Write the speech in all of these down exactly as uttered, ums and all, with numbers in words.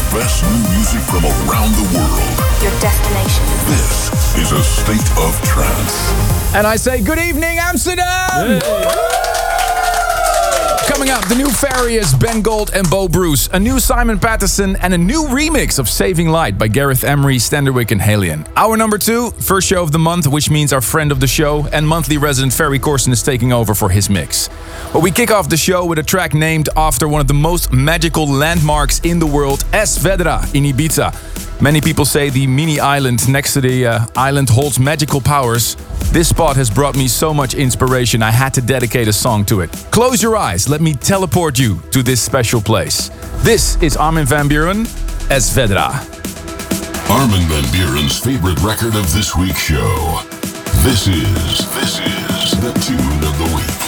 best new music from around the world. Your destination. This is a state of trance. And I say good evening, Amsterdam! Coming up, the new Farius, Ben Gold and Bo Bruce, a new Simon Patterson, and a new remix of Saving Light by Gareth Emery, Standerwick and Halion. Hour number two, first show of the month, which means our friend of the show and monthly resident Ferry Corsten is taking over for his mix. But we kick off the show with a track named after one of the most magical landmarks in the world, Es Vedra in Ibiza. Many people say the mini island next to the uh, island holds magical powers. This spot has brought me so much inspiration, I had to dedicate a song to it. Close your eyes, let me teleport you to this special place. This is Armin van Buuren, Es Vedra. Armin van Buuren's favorite record of this week's show. This is, this is the tune of the week.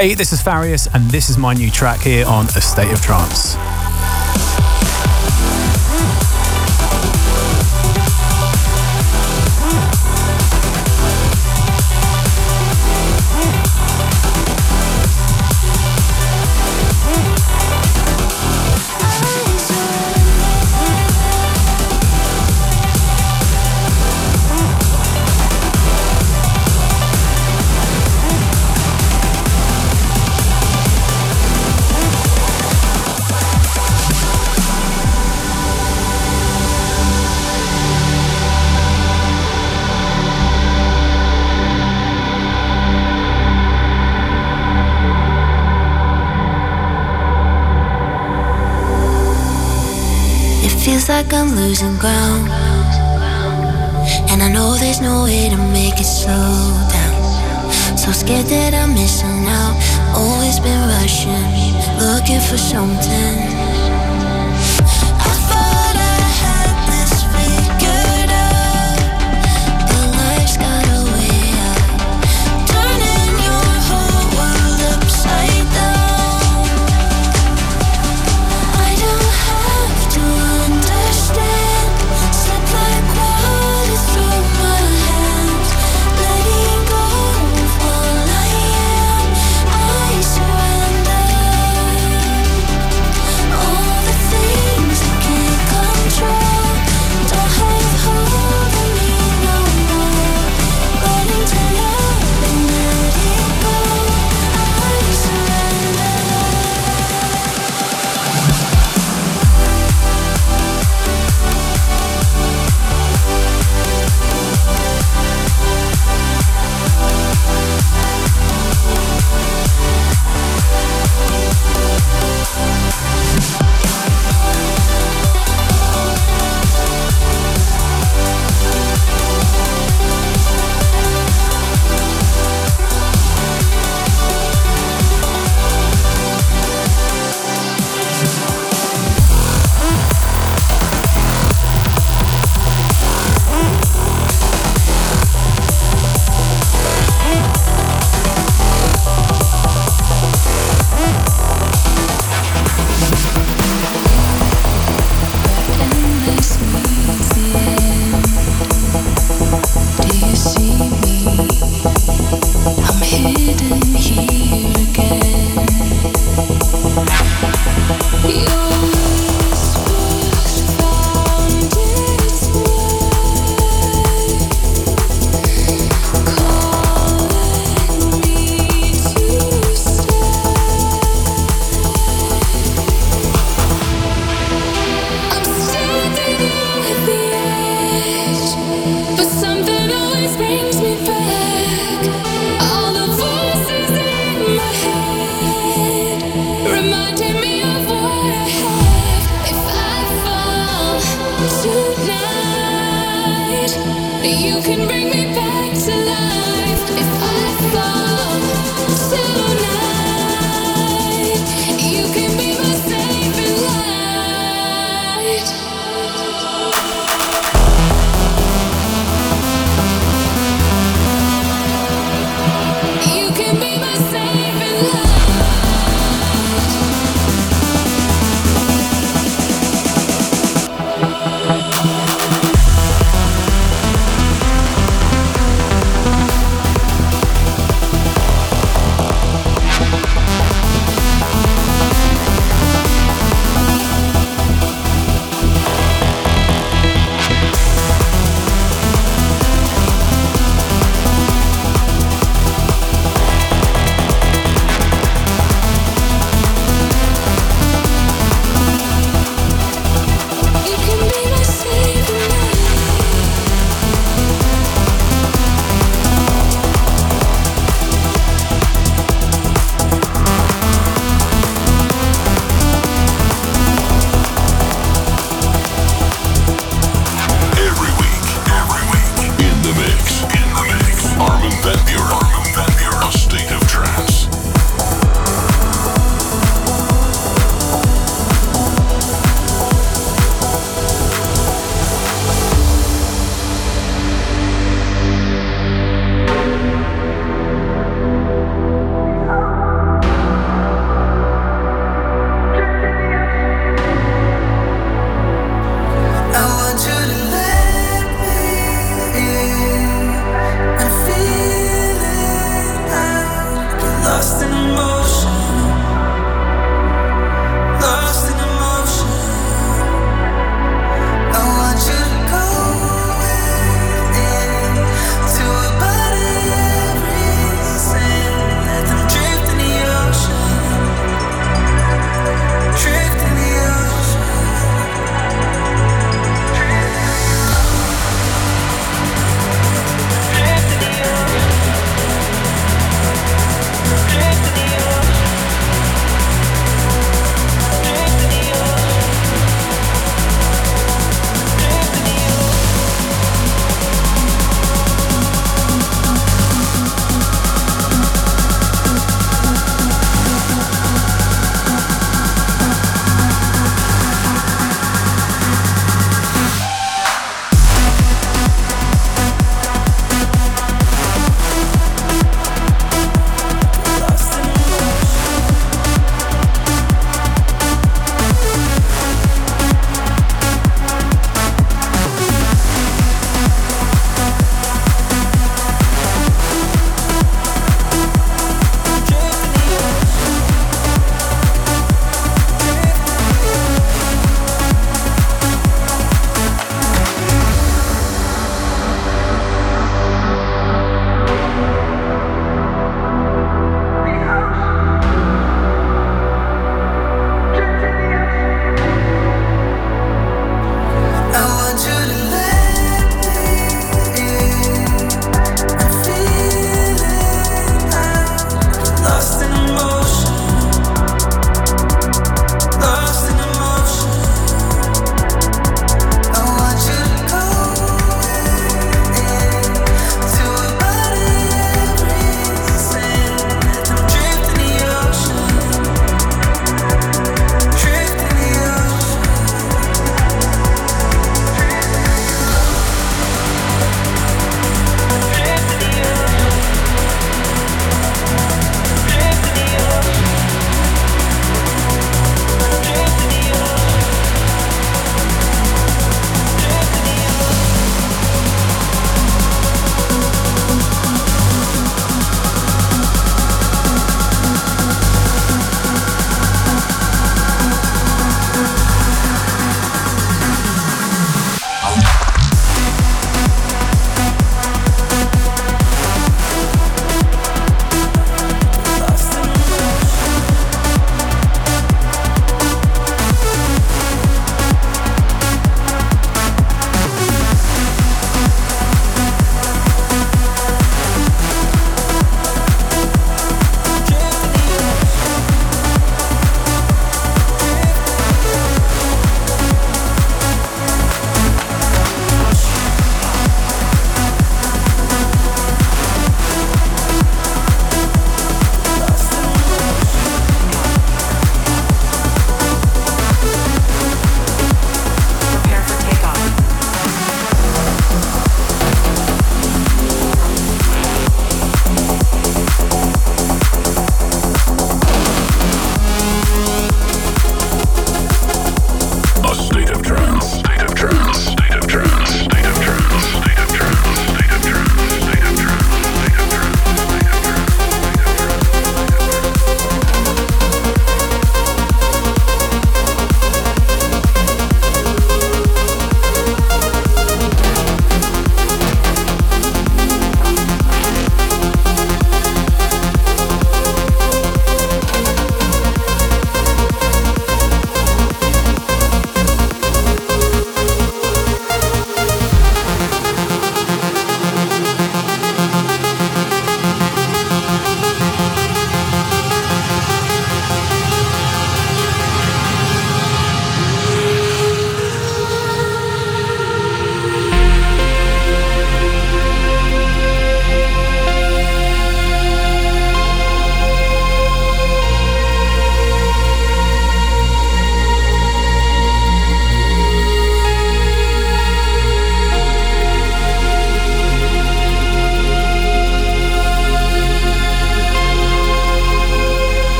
Hey, this is Farius, and this is my new track here on A State of Trance. Feels like I'm losing ground, and I know there's no way to make it slow down. So scared that I'm missing out. Always been rushing, looking for something. I thought I had this figured out, but life's got a way out, turning your whole world upside down. I don't have to understand, slip like water through my hands, letting go of all I am. I surrender.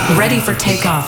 Ready for takeoff.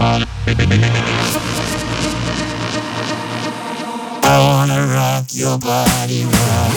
I wanna rock your body rock.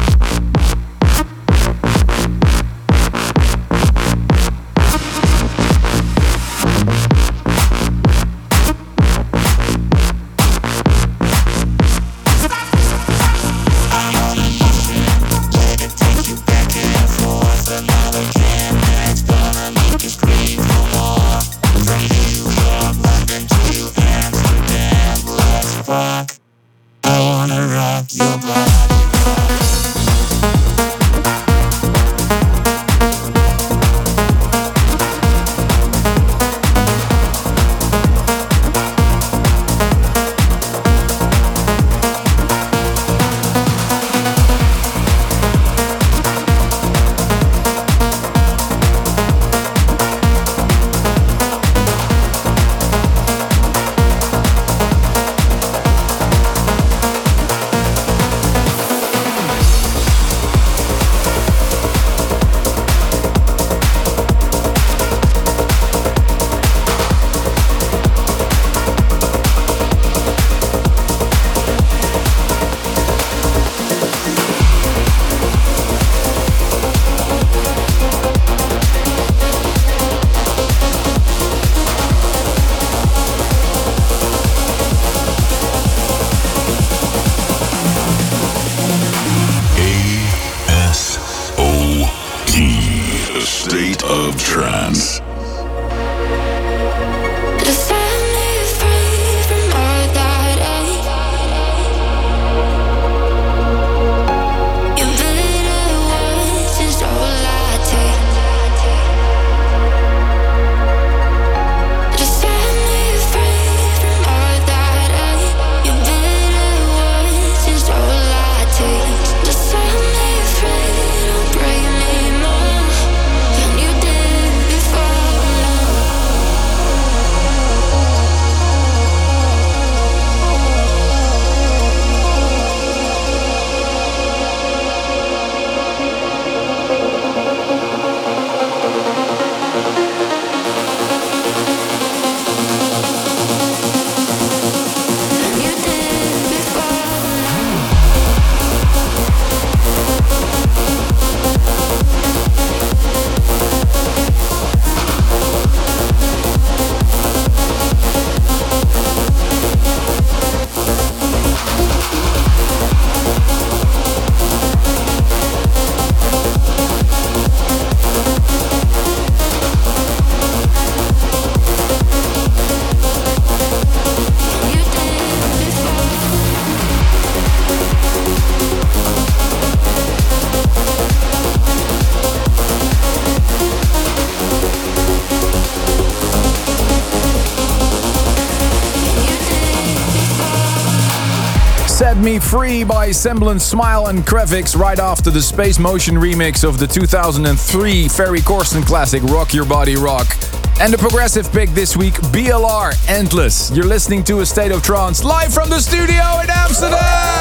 Set Me Free by Semblance, Smile and Krevix right after the Space Motion remix of the two thousand three Ferry Corsten classic Rock Your Body Rock. And the progressive pick this week, B L R, Endless. You're listening to A State of Trance live from the studio in Amsterdam!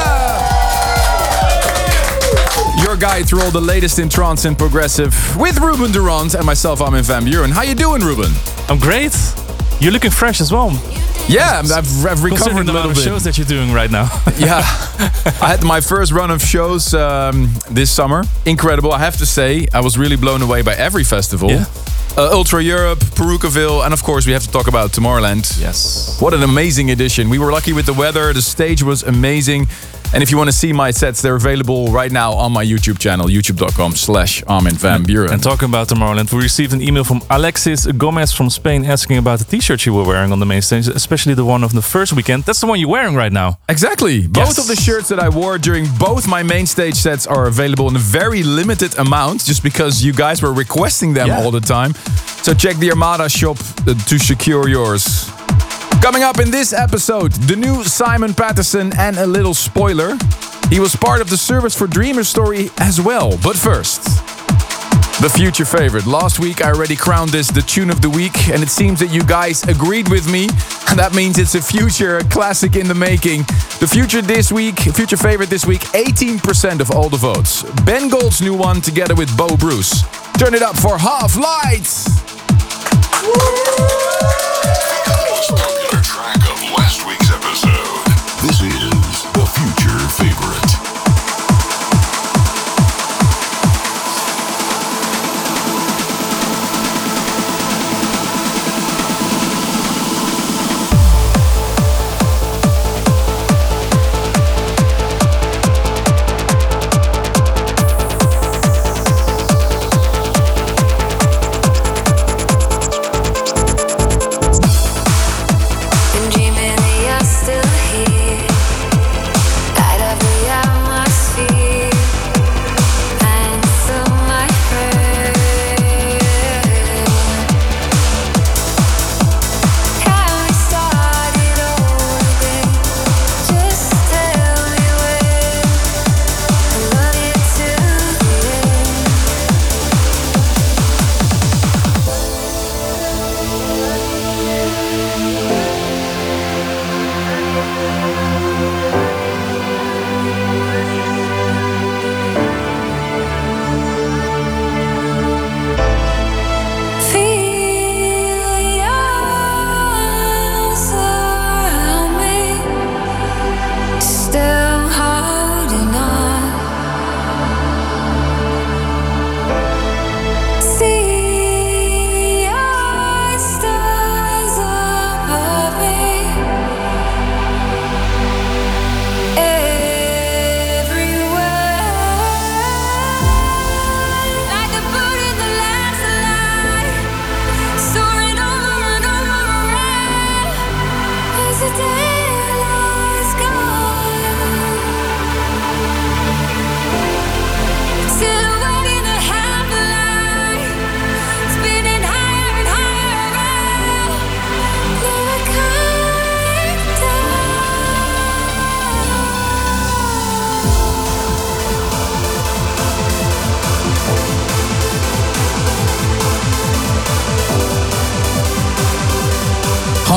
Your guide through all the latest in trance and progressive with Ruben Durant and myself, Armin van Buuren. How you doing, Ruben? I'm great. You're looking fresh as well. Yeah, I've, I've recovered a little bit. The shows that you're doing right now. Yeah, I had my first run of shows um, this summer. Incredible, I have to say. I was really blown away by every festival. Yeah. Uh, Ultra Europe, Perukaville, and of course we have to talk about Tomorrowland. Yes. What an amazing edition. We were lucky with the weather. The stage was amazing. And if you want to see my sets, they're available right now on my YouTube channel, youtube.com slash Armin van Buuren. And talking about Tomorrowland, we received an email from Alexis Gomez from Spain asking about the t-shirt you were wearing on the main stage, especially the one of the first weekend. That's the one you're wearing right now. Exactly. Both Yes. of the shirts that I wore during both my main stage sets are available in a very limited amount, just because you guys were requesting them Yeah. all the time. So check the Armada shop uh, to secure yours. Coming up in this episode, the new Simon Patterson and a little spoiler. He was part of the Service for Dreamers story as well. But first, the future favorite. Last week I already crowned this the tune of the week, and it seems that you guys agreed with me. And that means it's a future classic in the making. The future this week, future favorite this week, eighteen percent of all the votes. Ben Gold's new one together with Bo Bruce. Turn it up for Half Light.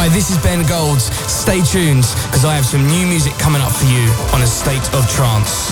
Hi, this is Ben Golds. Stay tuned, because I have some new music coming up for you on A State of Trance.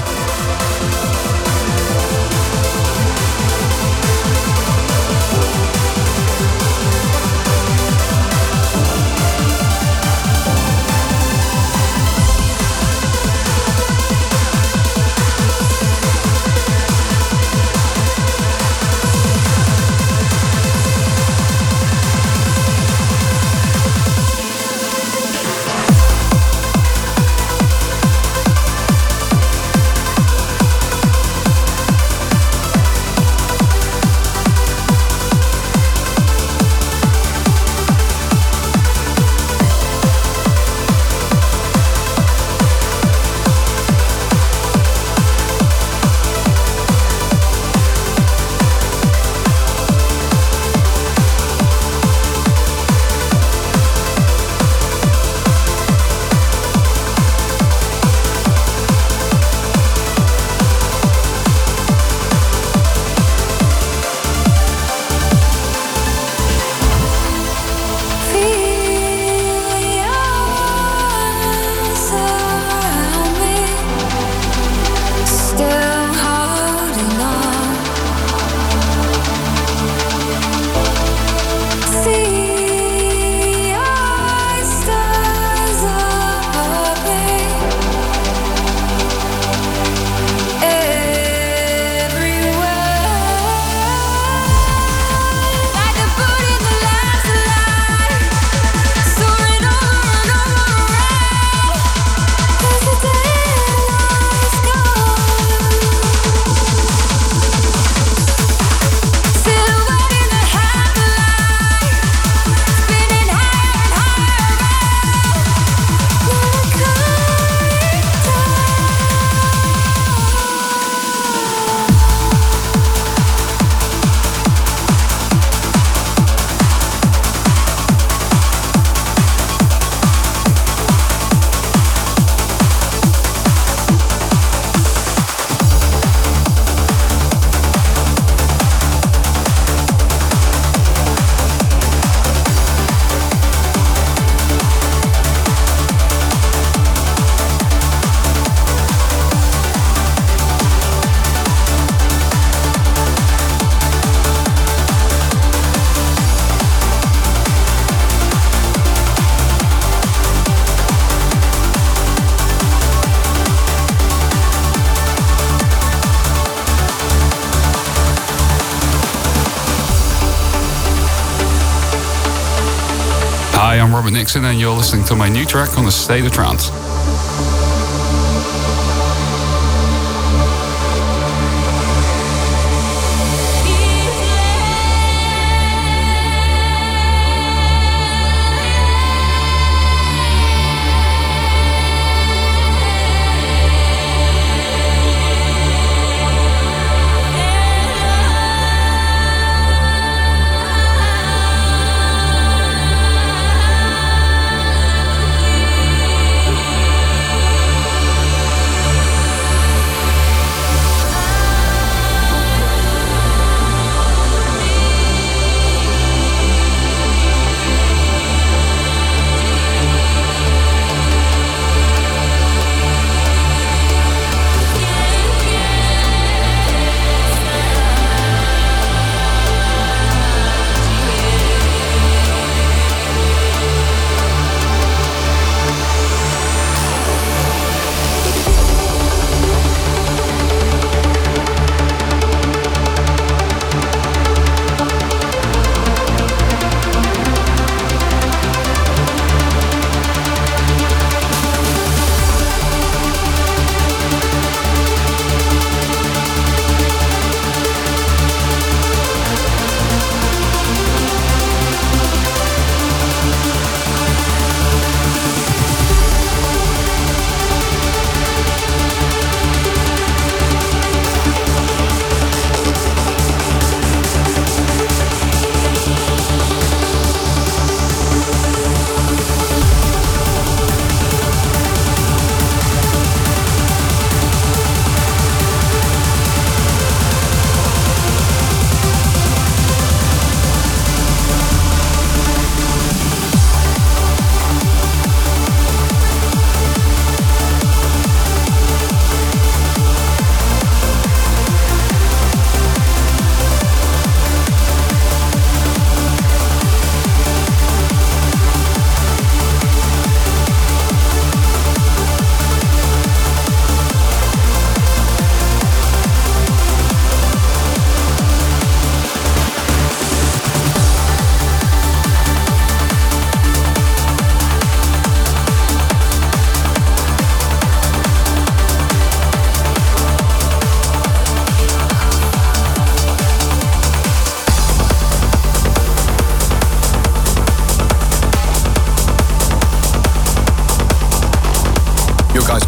Hi, I'm Robert Nixon and you're listening to my new track on A State of Trance.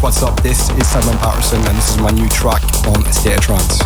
what's up? This is Simon Patterson and this is my new track on State of Trance.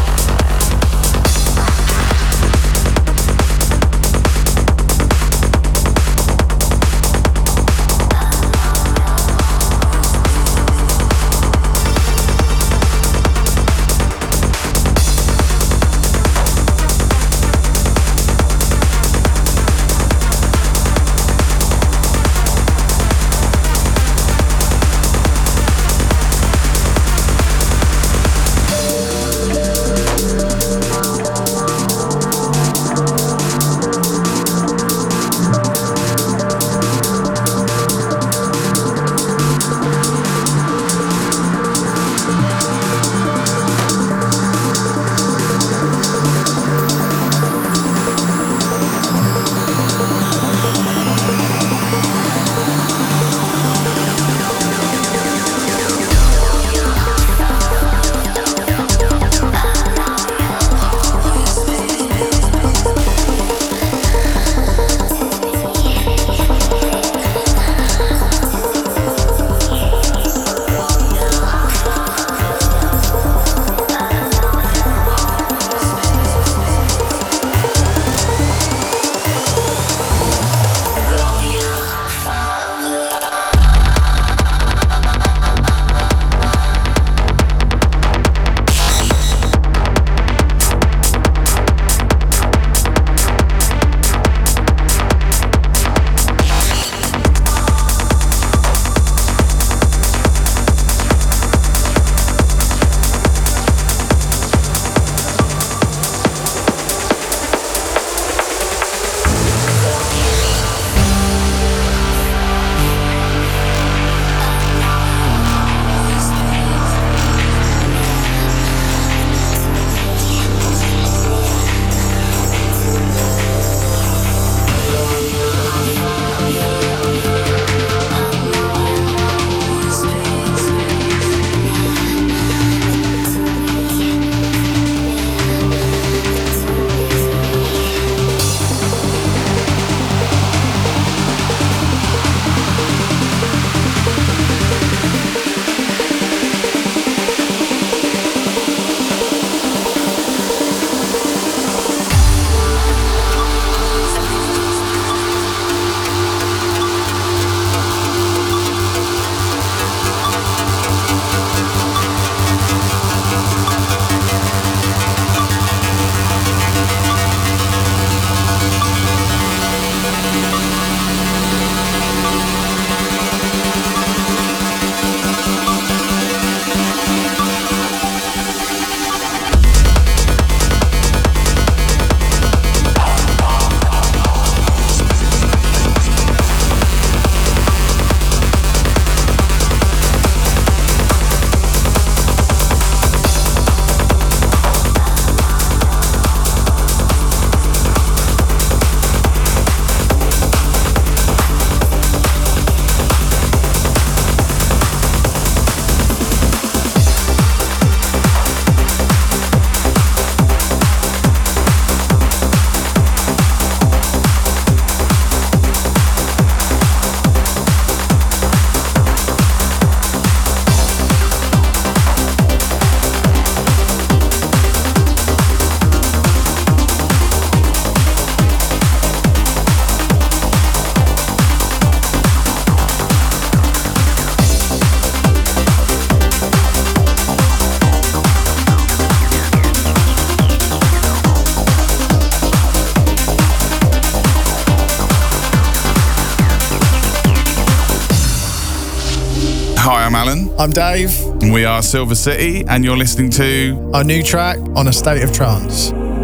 Hi, I'm Alan. I'm Dave. And we are Silver City, and you're listening to our new track on A State of Trance.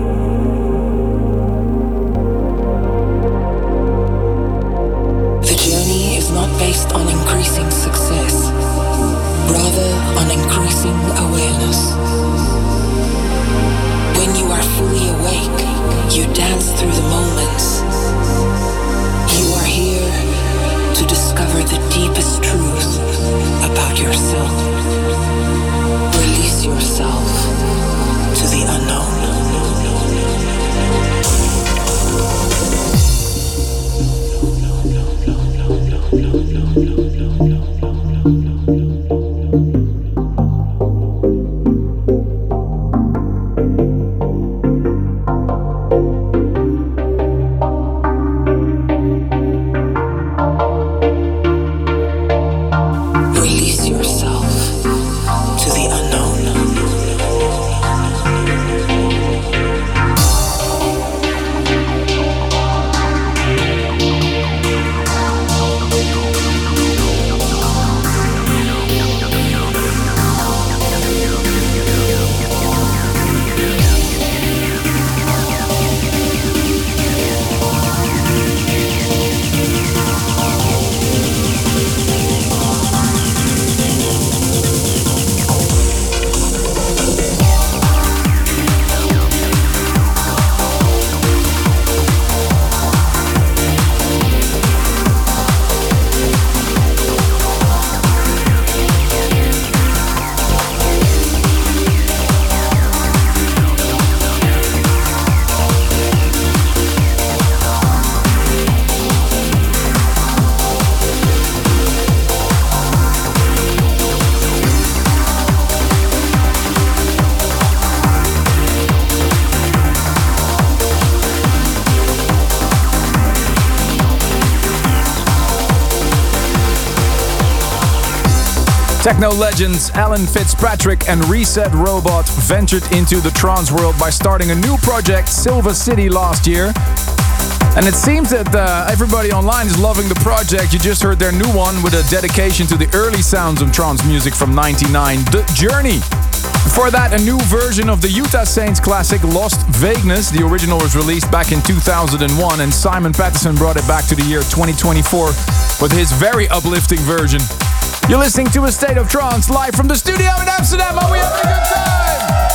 The journey is not based on increasing success, rather on increasing awareness. When you are fully awake, you dance through the moments. You are here to discover the deepest truth about yourself. Release yourself to the unknown. Techno legends Alan Fitzpatrick and Reset Robot ventured into the trance world by starting a new project, Silver City, last year. And it seems that uh, everybody online is loving the project. You just heard their new one with a dedication to the early sounds of trance music from ninety-nine, The Journey. Before that, a new version of the Utah Saints classic, Lost Vagueness. The original was released back in two thousand one, and Simon Patterson brought it back to the year twenty twenty-four with his very uplifting version. You're listening to A State of Trance live from the studio in Amsterdam. Are we having a good time?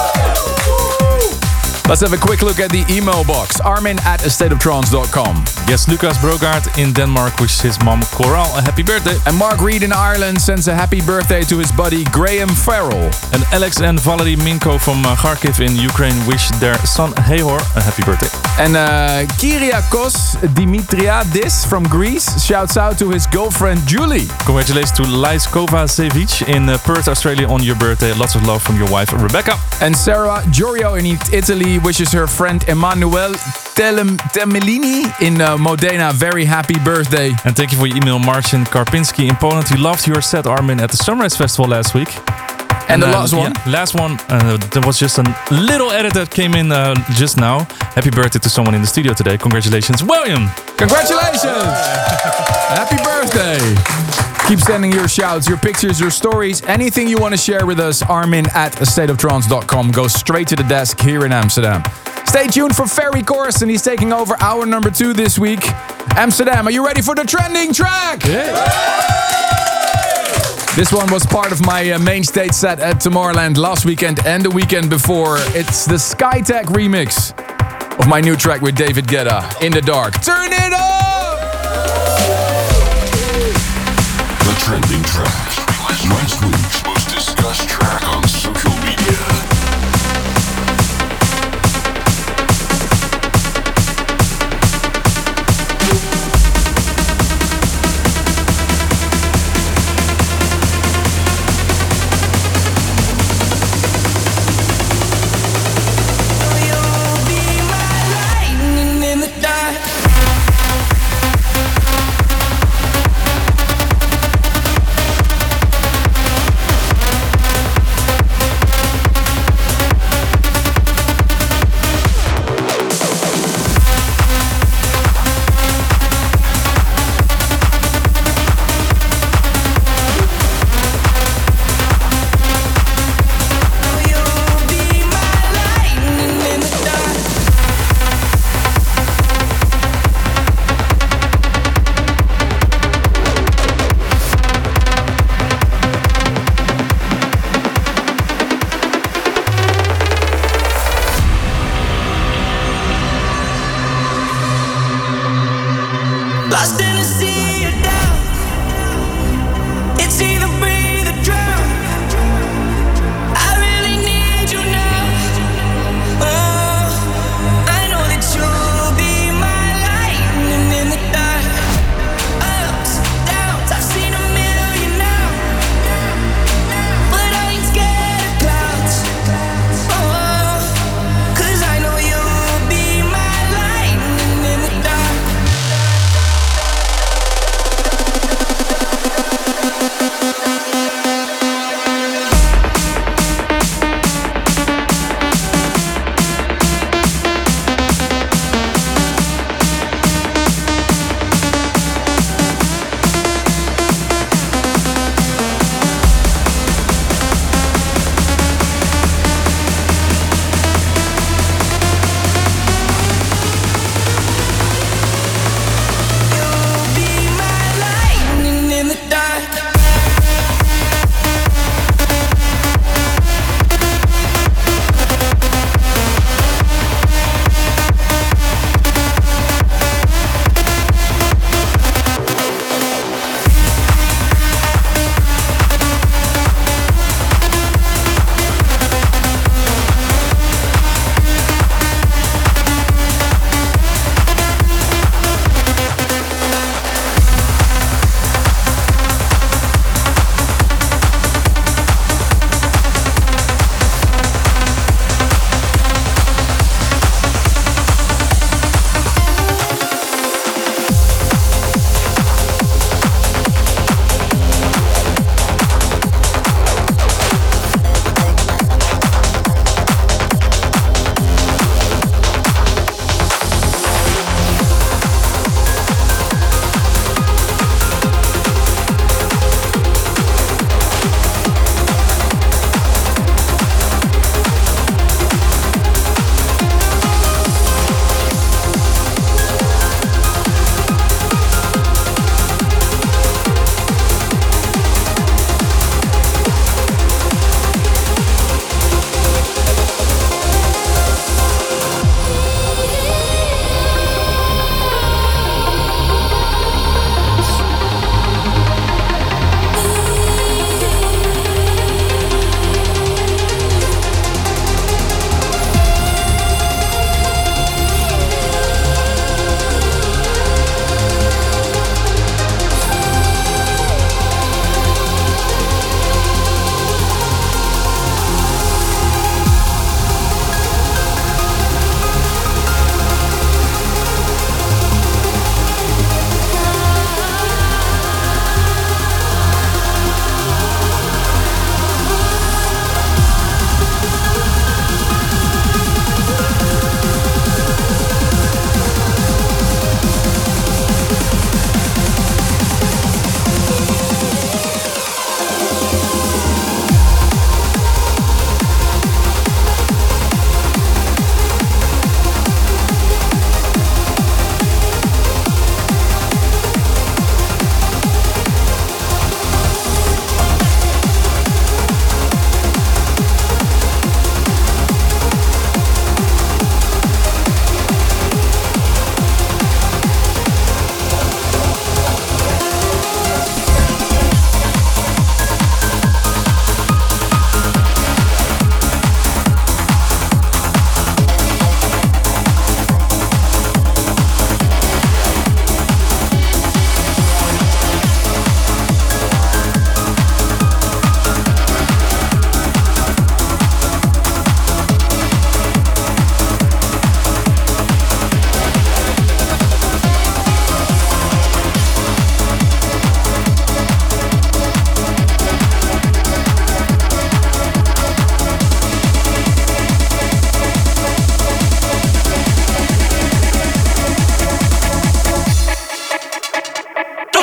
Let's have a quick look at the email box. Armin at a state of trance dot com. Yes, Lucas Brogard in Denmark wishes his mom Coral a happy birthday. And Mark Reed in Ireland sends a happy birthday to his buddy Graham Farrell. And Alex and Valery Minko from uh, Kharkiv in Ukraine wish their son Hehor a happy birthday. And uh, Kyriakos Dimitriadis from Greece shouts out to his girlfriend Julie. Congratulations to Lais Kovacevic in uh, Perth, Australia on your birthday. Lots of love from your wife Rebecca. And Sarah Giorgio in Italy wishes her friend Emanuele Temelini in uh, Modena very happy birthday. And thank you for your email, Marcin Karpinski in Poland. He loved your set, Armin, at the Sunrise Festival last week. And, and the uh, last one? Yeah, last one, uh, there was just a little edit that came in uh, just now. Happy birthday to someone in the studio today. Congratulations, William! Congratulations! Happy birthday! Keep sending your shouts, your pictures, your stories, anything you want to share with us. Armin at a state of trance dot com. Go straight to the desk here in Amsterdam. Stay tuned for Ferry Corsten. He's taking over hour number two this week. Amsterdam, are you ready for the trending track? Yeah. This one was part of my uh, main stage set at Tomorrowland last weekend and the weekend before. It's the Skytech remix of my new track with David Guetta, In the Dark. Turn it up! The trending track. Last week's most discussed track on social media.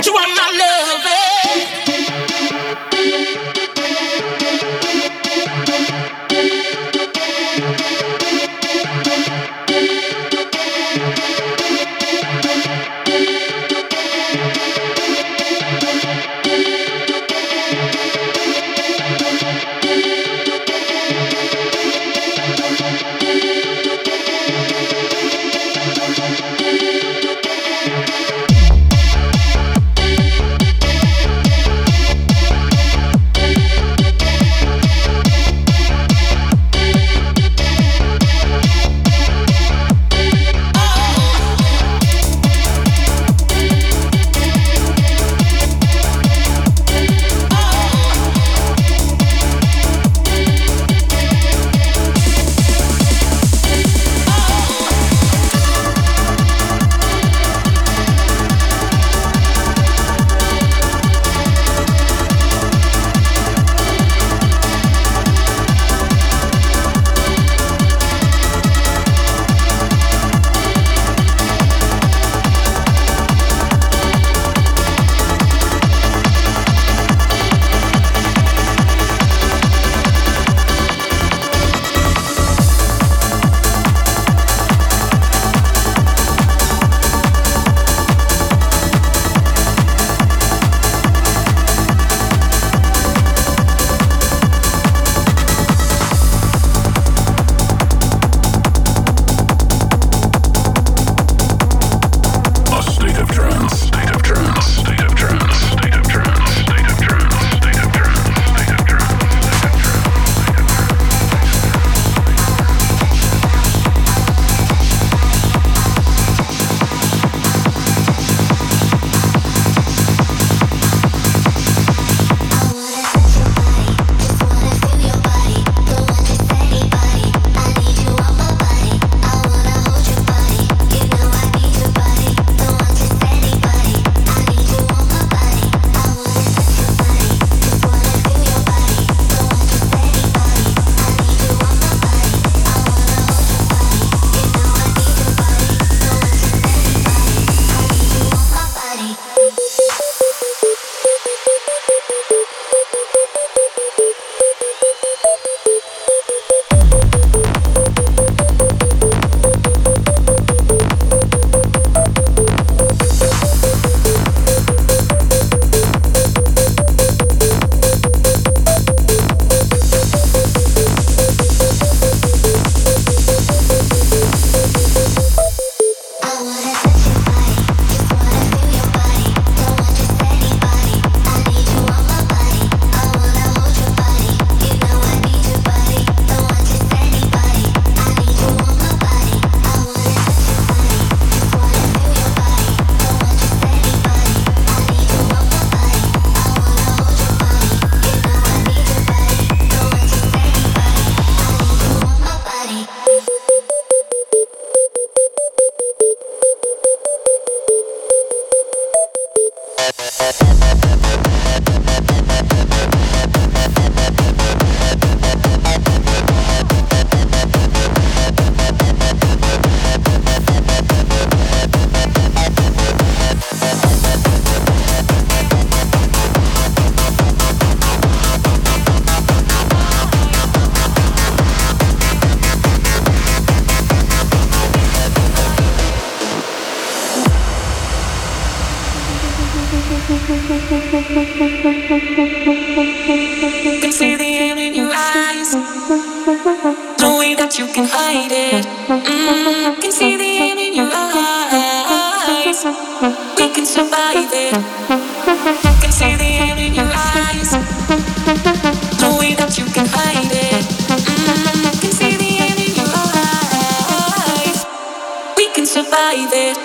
Can see the air in your eyes. No way that you can hide it. Mm, can see the air in your eyes. We can survive it. Can see the air in your eyes. No way that you can hide it. Mm, can see the air in your eyes. We can survive it.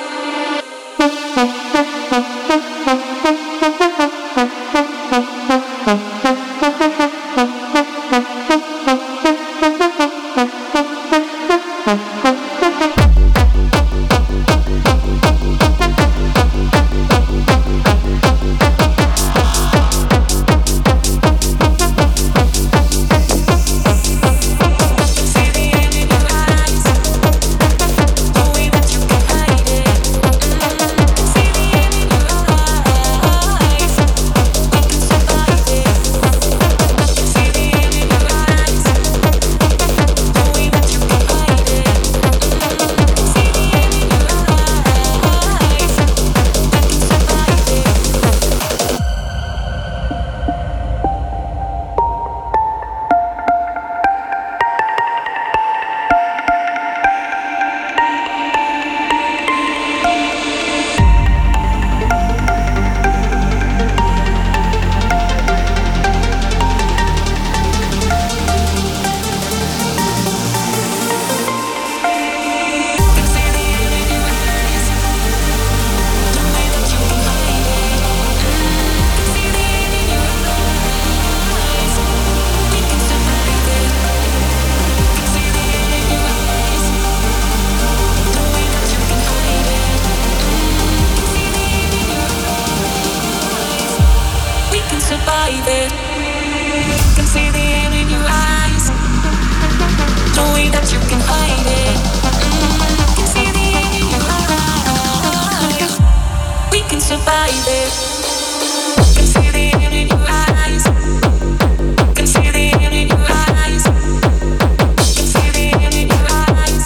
No way that you can hide it. Mm, can see the end in your eyes. We can survive it. Can see the end in your eyes. Can see the end in your eyes. Can see the end in your eyes.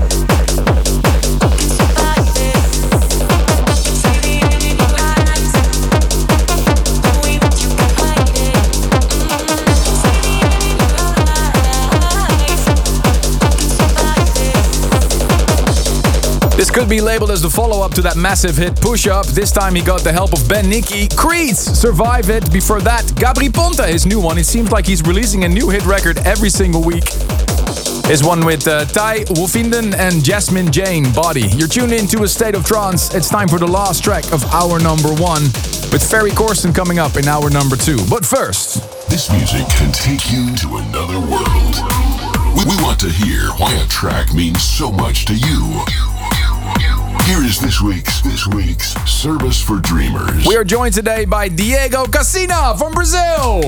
Can survive it. Can see the end in your eyes. No way that you can hide it. Mm, can see the end in your eyes. Can survive it. This could be labeled as the follow-up to that massive hit Push Up. This time he got the help of Ben Nicky. Creed's Survive It. Before that, Gabri Ponte, his new one. It seems like he's releasing a new hit record every single week. Is one with uh, Ty Wolfinden and Jasmine Jane, Body. You're tuned into A State of Trance. It's time for the last track of hour number one, with Ferry Corsten coming up in hour number two. But first, this music can take you to another world. We, we want to hear why a track means so much to you. Here is this week's this week's Service for Dreamers. We are joined today by Diego Cassina from Brazil.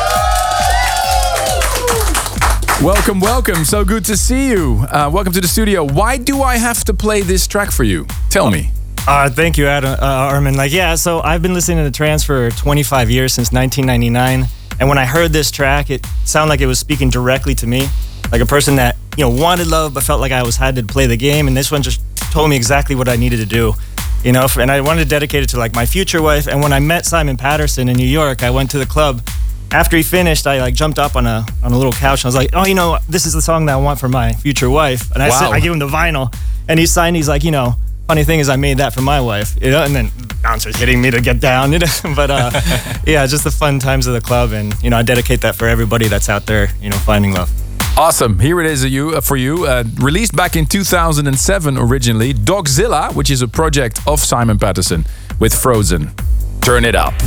Welcome, welcome. So good to see you. Uh, welcome to the studio. Why do I have to play this track for you? Tell me. Uh, thank you, Adam, uh, Armin. Like, yeah, so I've been listening to trance for twenty-five years, since nineteen ninety-nine. And when I heard this track, it sounded like it was speaking directly to me. Like a person that, you know, wanted love, but felt like I was had to play the game. And this one just told me exactly what I needed to do. You know, and I wanted to dedicate it to like my future wife. And when I met Simon Patterson in New York, I went to the club. After he finished, I like jumped up on a on a little couch and I was like, oh, you know, this is the song that I want for my future wife. And I wow. said, I gave him the vinyl, and he signed. He's like, you know, funny thing is I made that for my wife, you know. And then bouncers hitting me to get down, you know. But uh, yeah, just the fun times of the club, and you know, I dedicate that for everybody that's out there, you know, finding love. Awesome. Here it is uh, you, uh, for you. Uh, released back in two thousand seven originally. Dogzilla, which is a project of Simon Patterson with Frozen. Turn it up.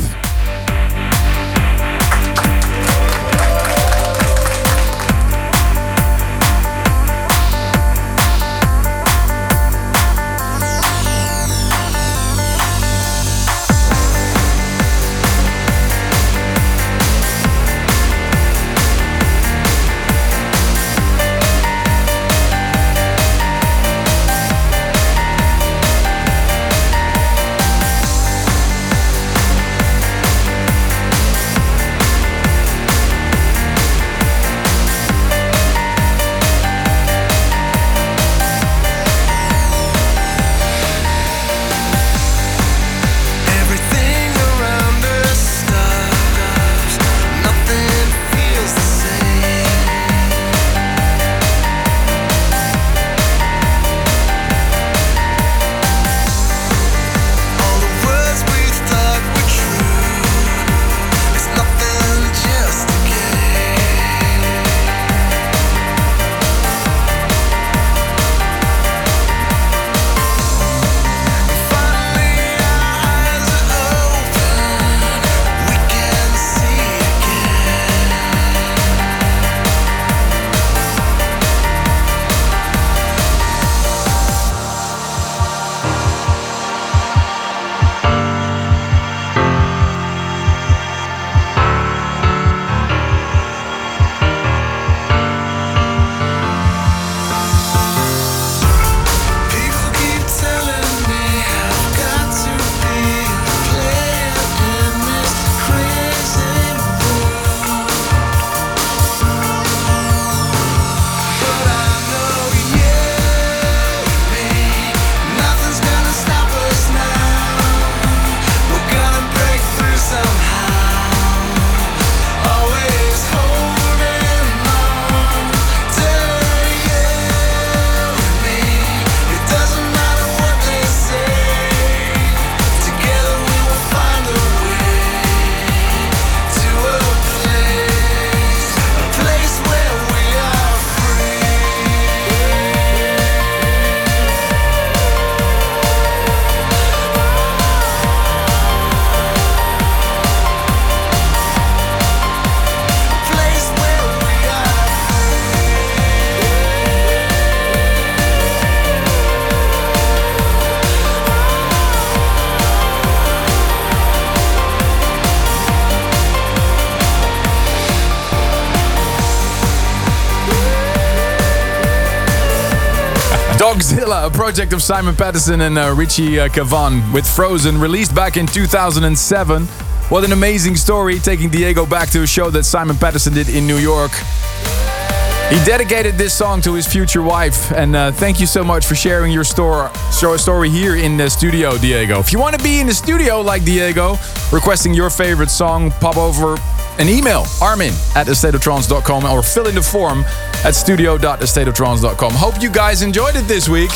Dogzilla, a project of Simon Patterson and uh, Richie uh, Cavan with Frozen, released back in two thousand seven. What an amazing story, taking Diego back to a show that Simon Patterson did in New York. He dedicated this song to his future wife, and uh, thank you so much for sharing your store, story here in the studio, Diego. If you want to be in the studio like Diego, requesting your favorite song, pop over an email, armin at a state of trance dot com, or fill in the form at studio dot a state of trance dot com. Hope you guys enjoyed it this week.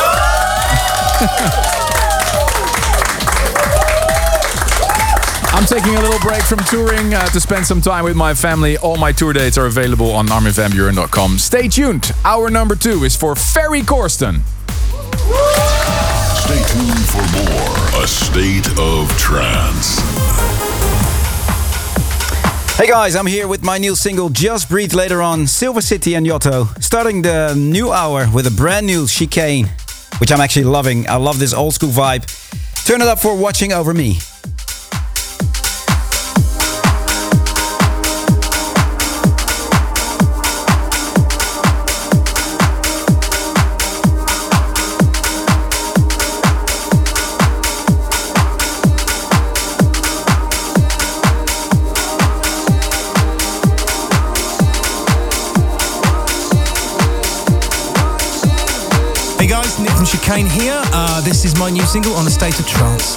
I'm taking a little break from touring uh, to spend some time with my family. All my tour dates are available on armin van buuren dot com. Stay tuned. Hour number two is for Ferry Corsten. Stay tuned for more A State of Trance. Hey guys, I'm here with my new single Just Breathe later on, Silver City and Yotto. Starting the new hour with a brand new Chicane, which I'm actually loving. I love this old school vibe. Turn it up for Watching Over Me. Chicane here. Uh, this is my new single on A State of Trance.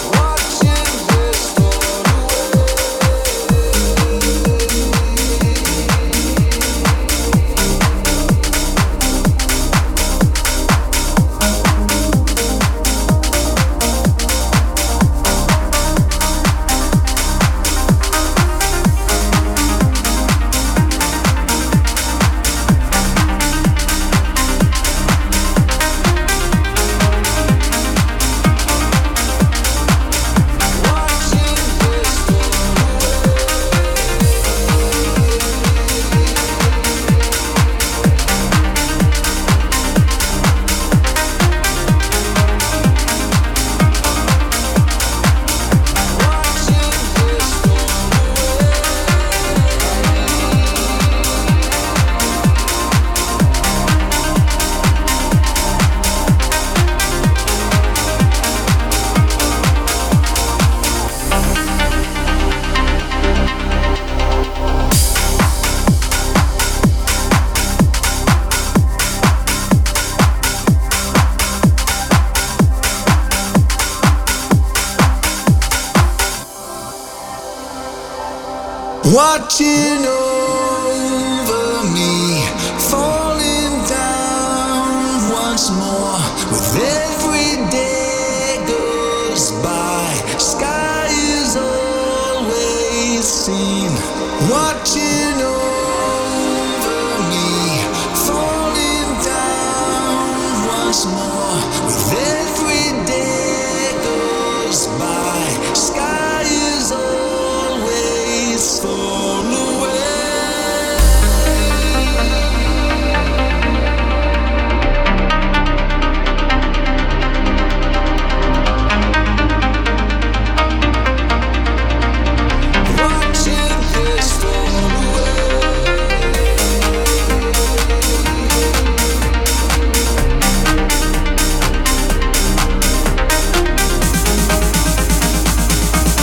Watching over me, falling down once more. With every day goes by, sky is always seen. Watching over me, falling down once more. With every day goes by, sky is always falling away. Watching this fall away.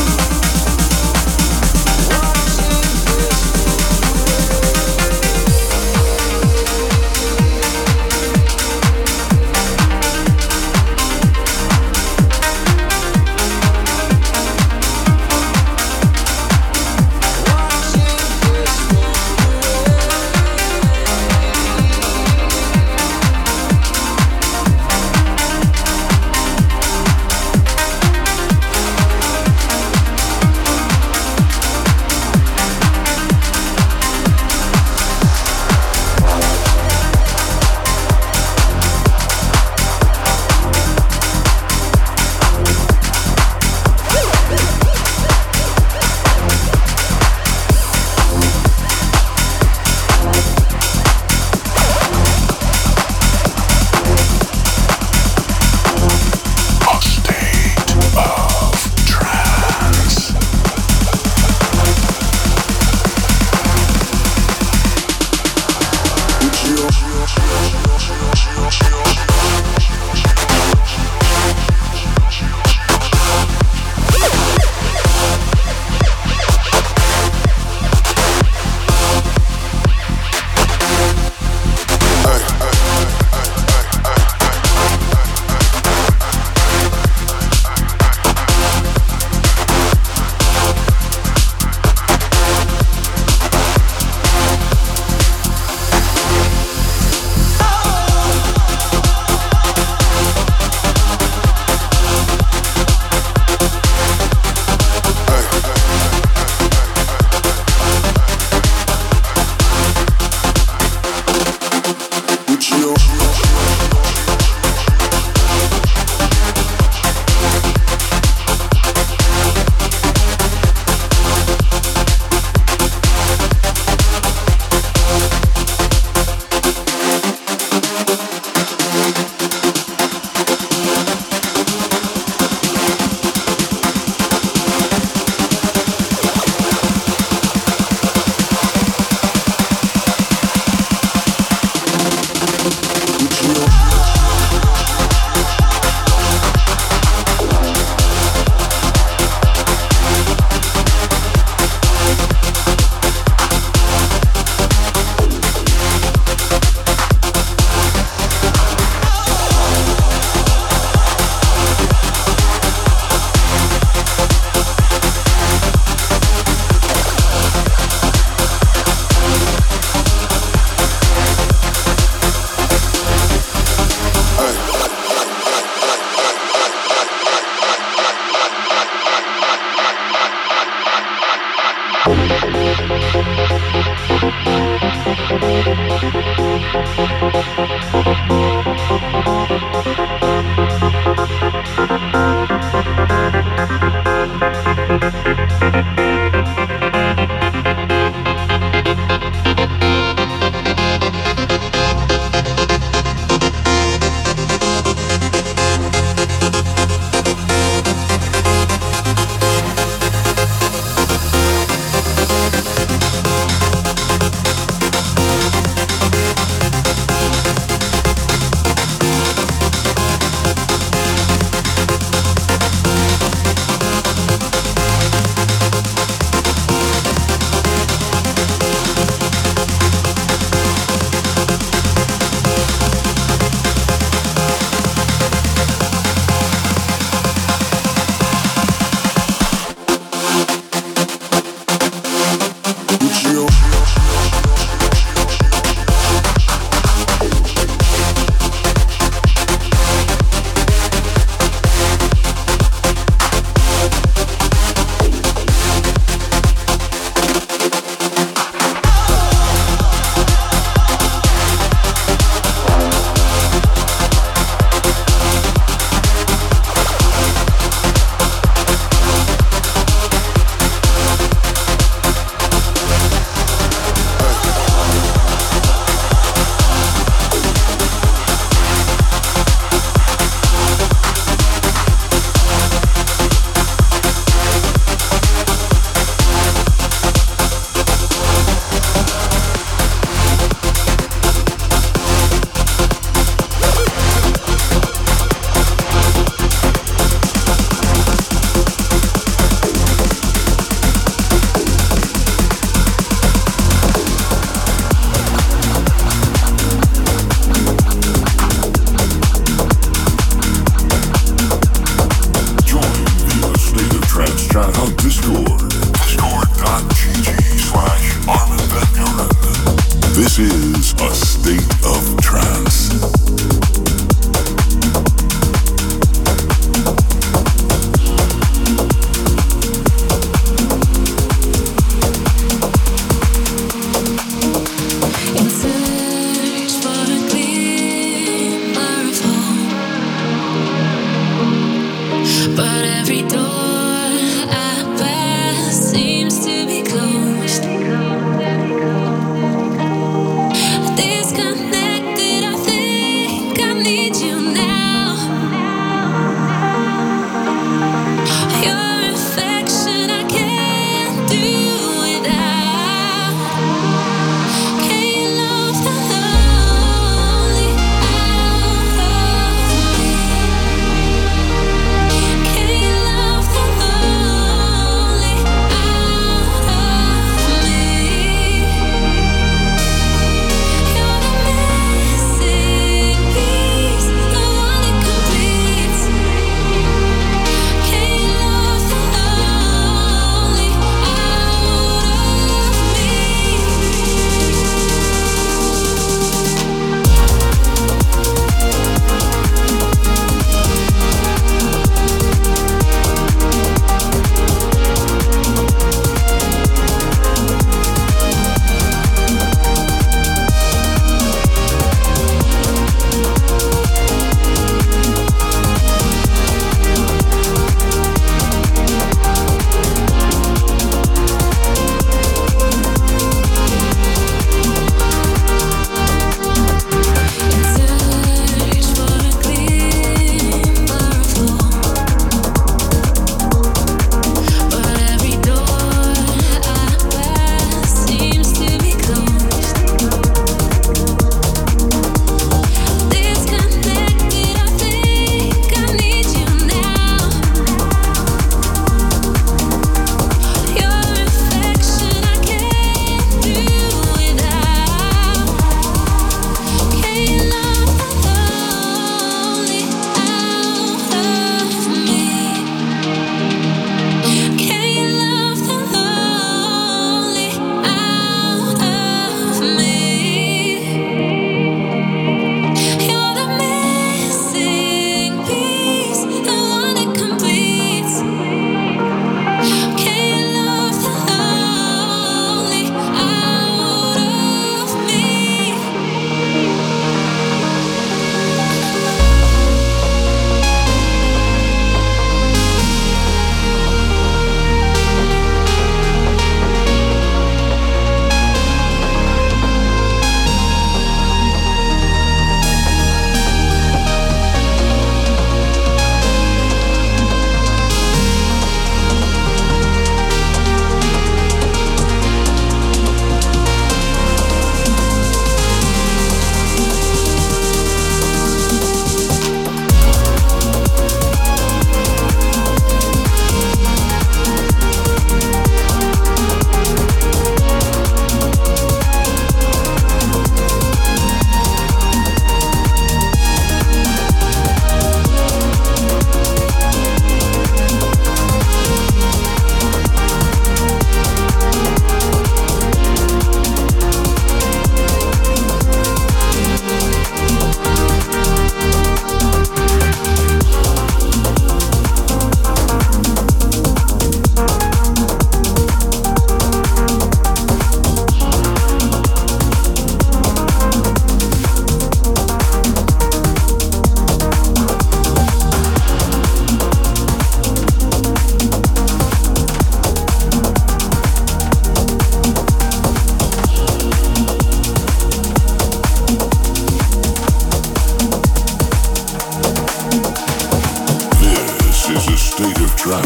But every door I pass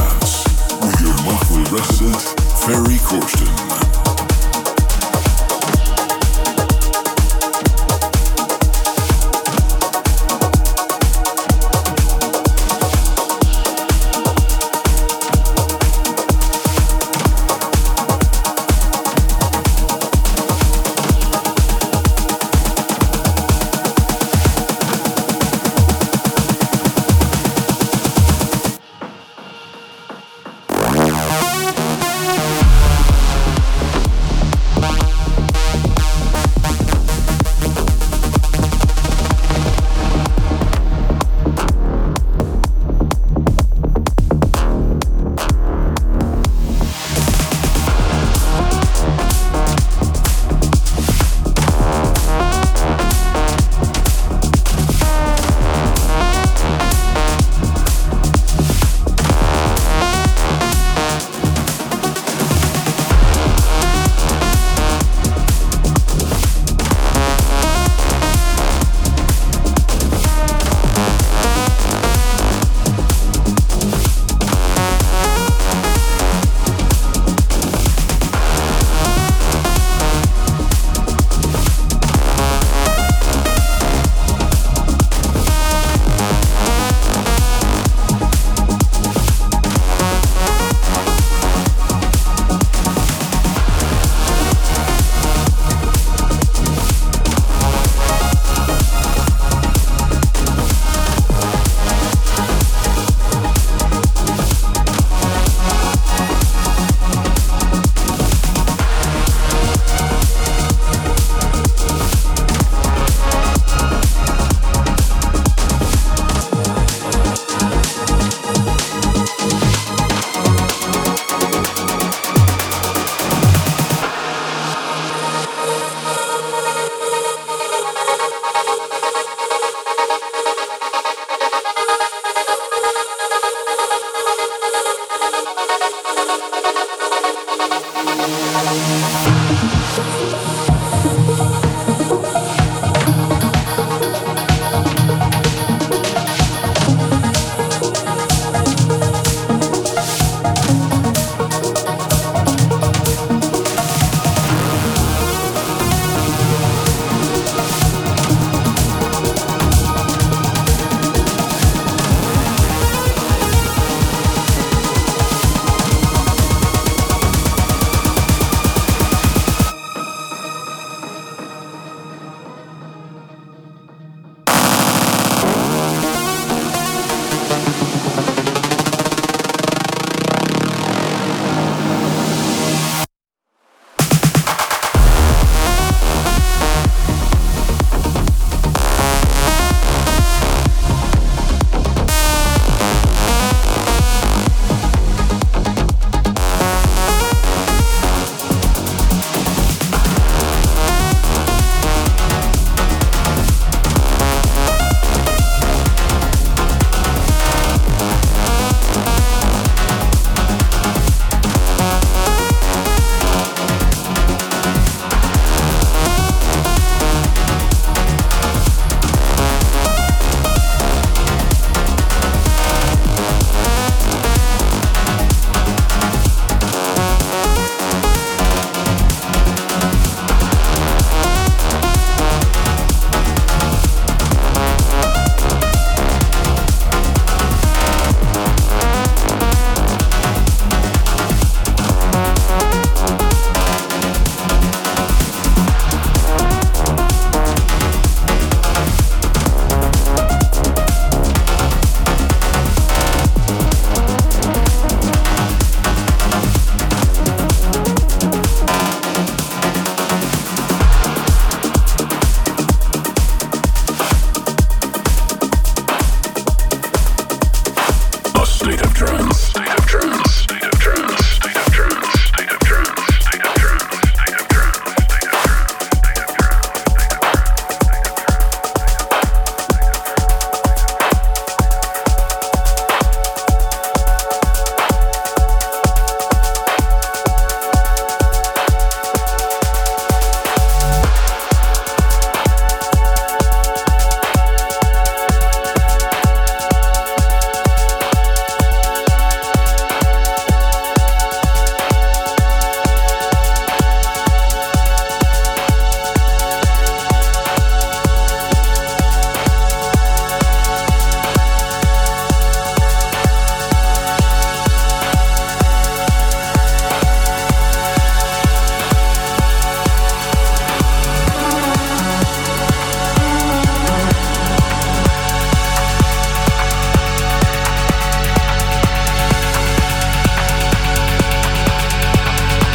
Trance with your monthly resident, Ferry Corsten.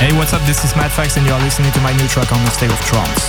Hey, what's up? This is Matt Fax, and you are listening to my new track on the State of Trance.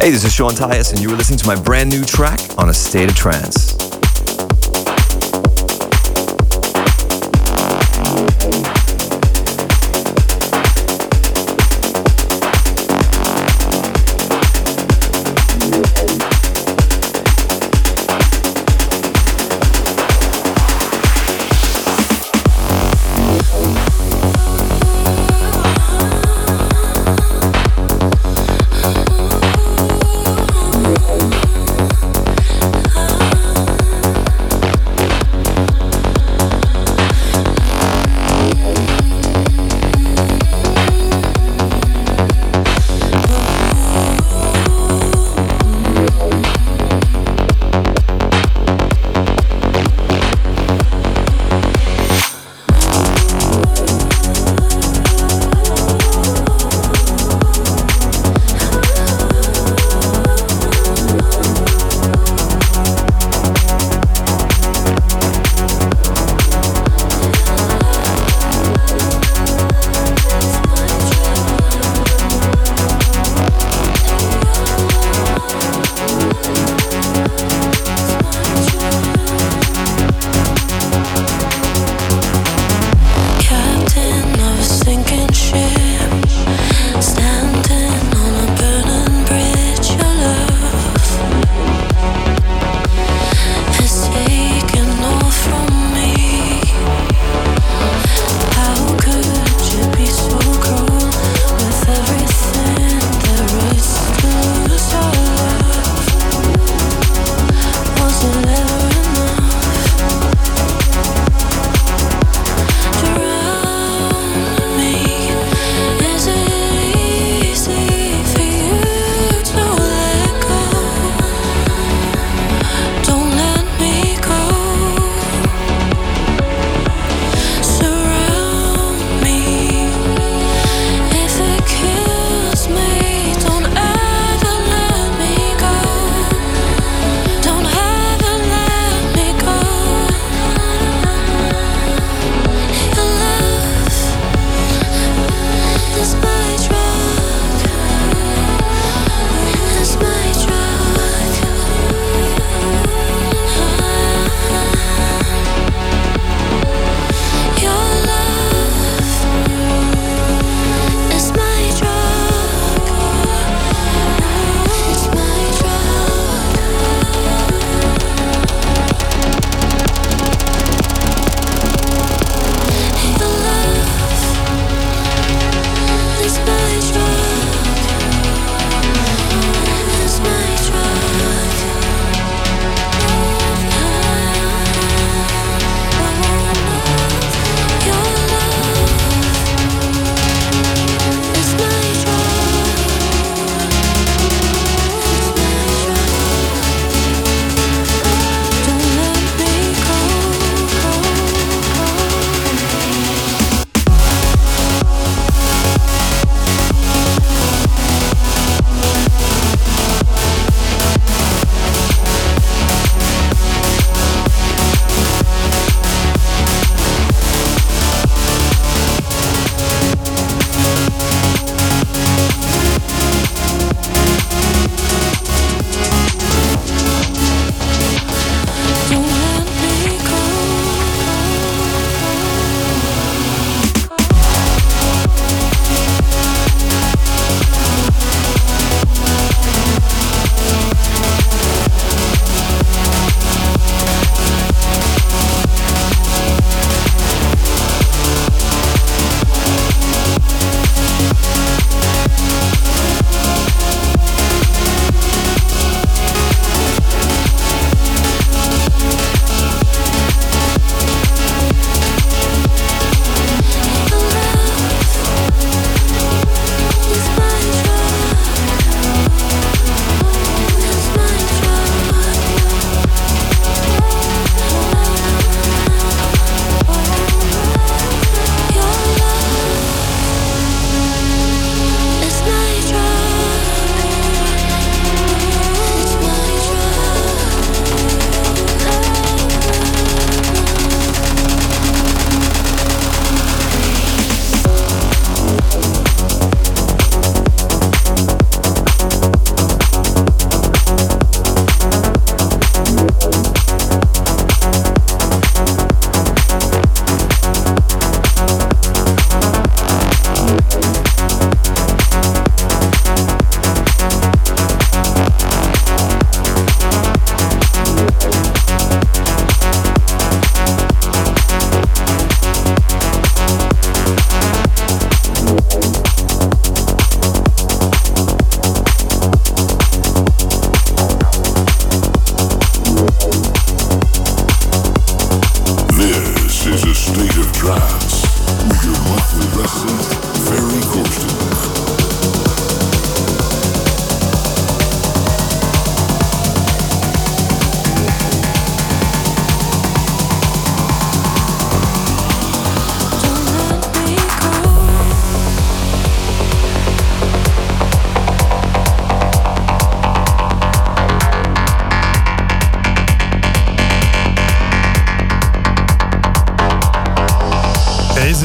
Hey, this is Sean Tyas, and you were listening to my brand new track on A State of Trance.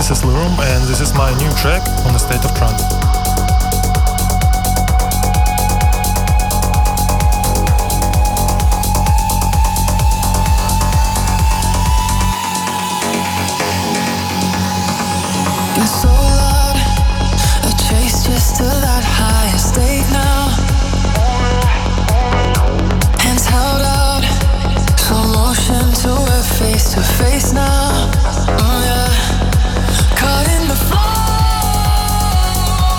this is Lurum, and this is my new track on the State of Trance. So loud, a chase just to that higher state now. Hands held out, slow motion to we're face to face now. Mm, yeah. Caught in the flow,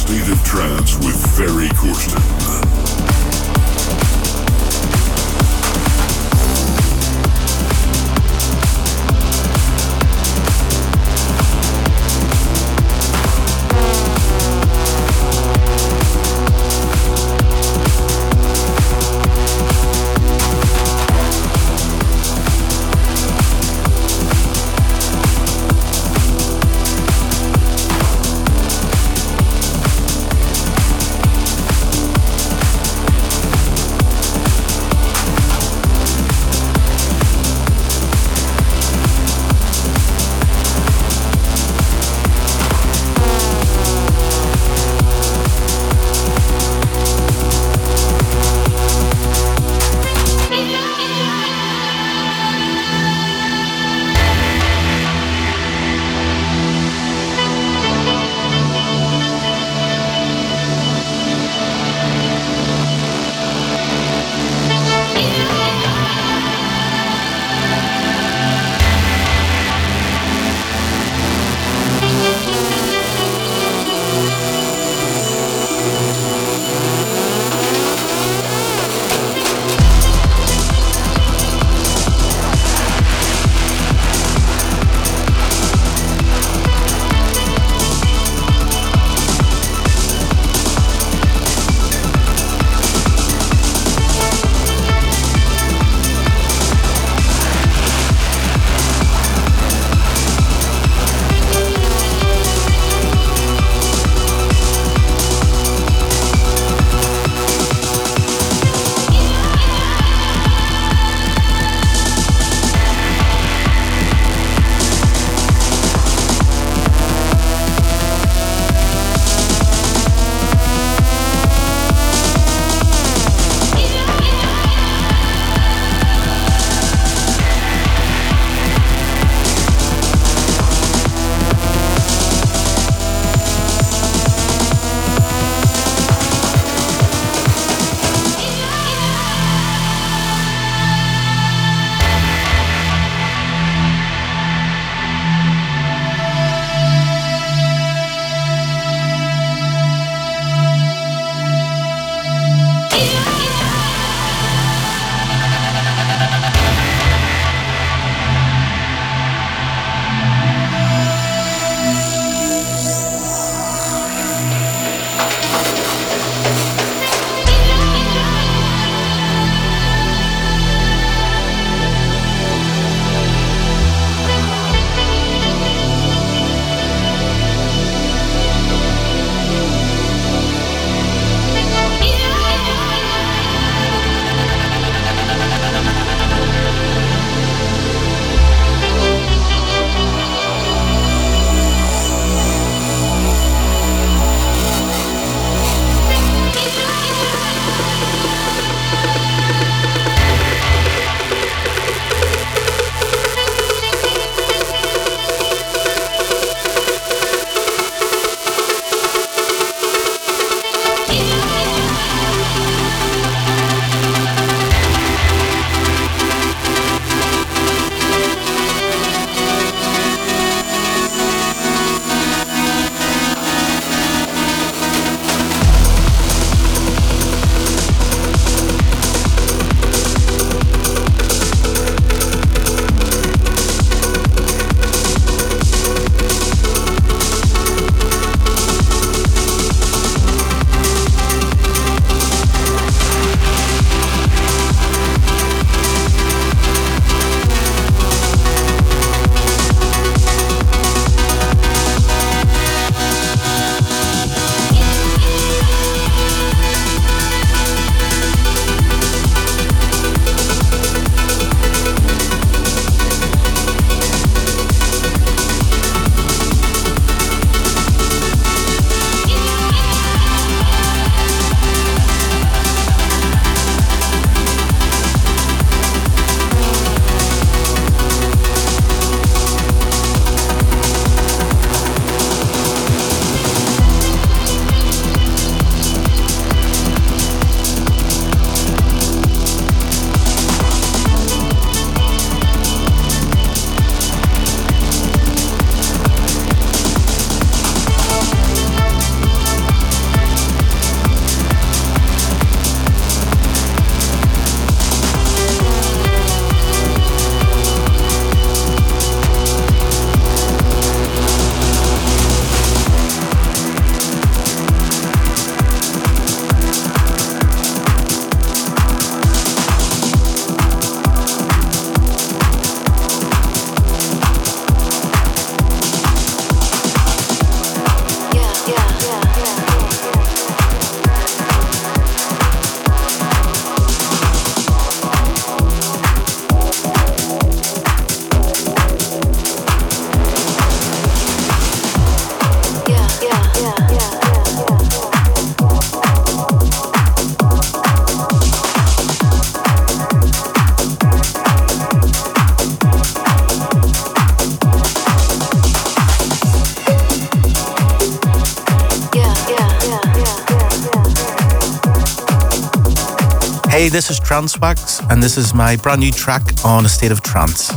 State of Trance with Ferry Corsten. Hey, this is Transwax, and this is my brand new track on A State of Trance.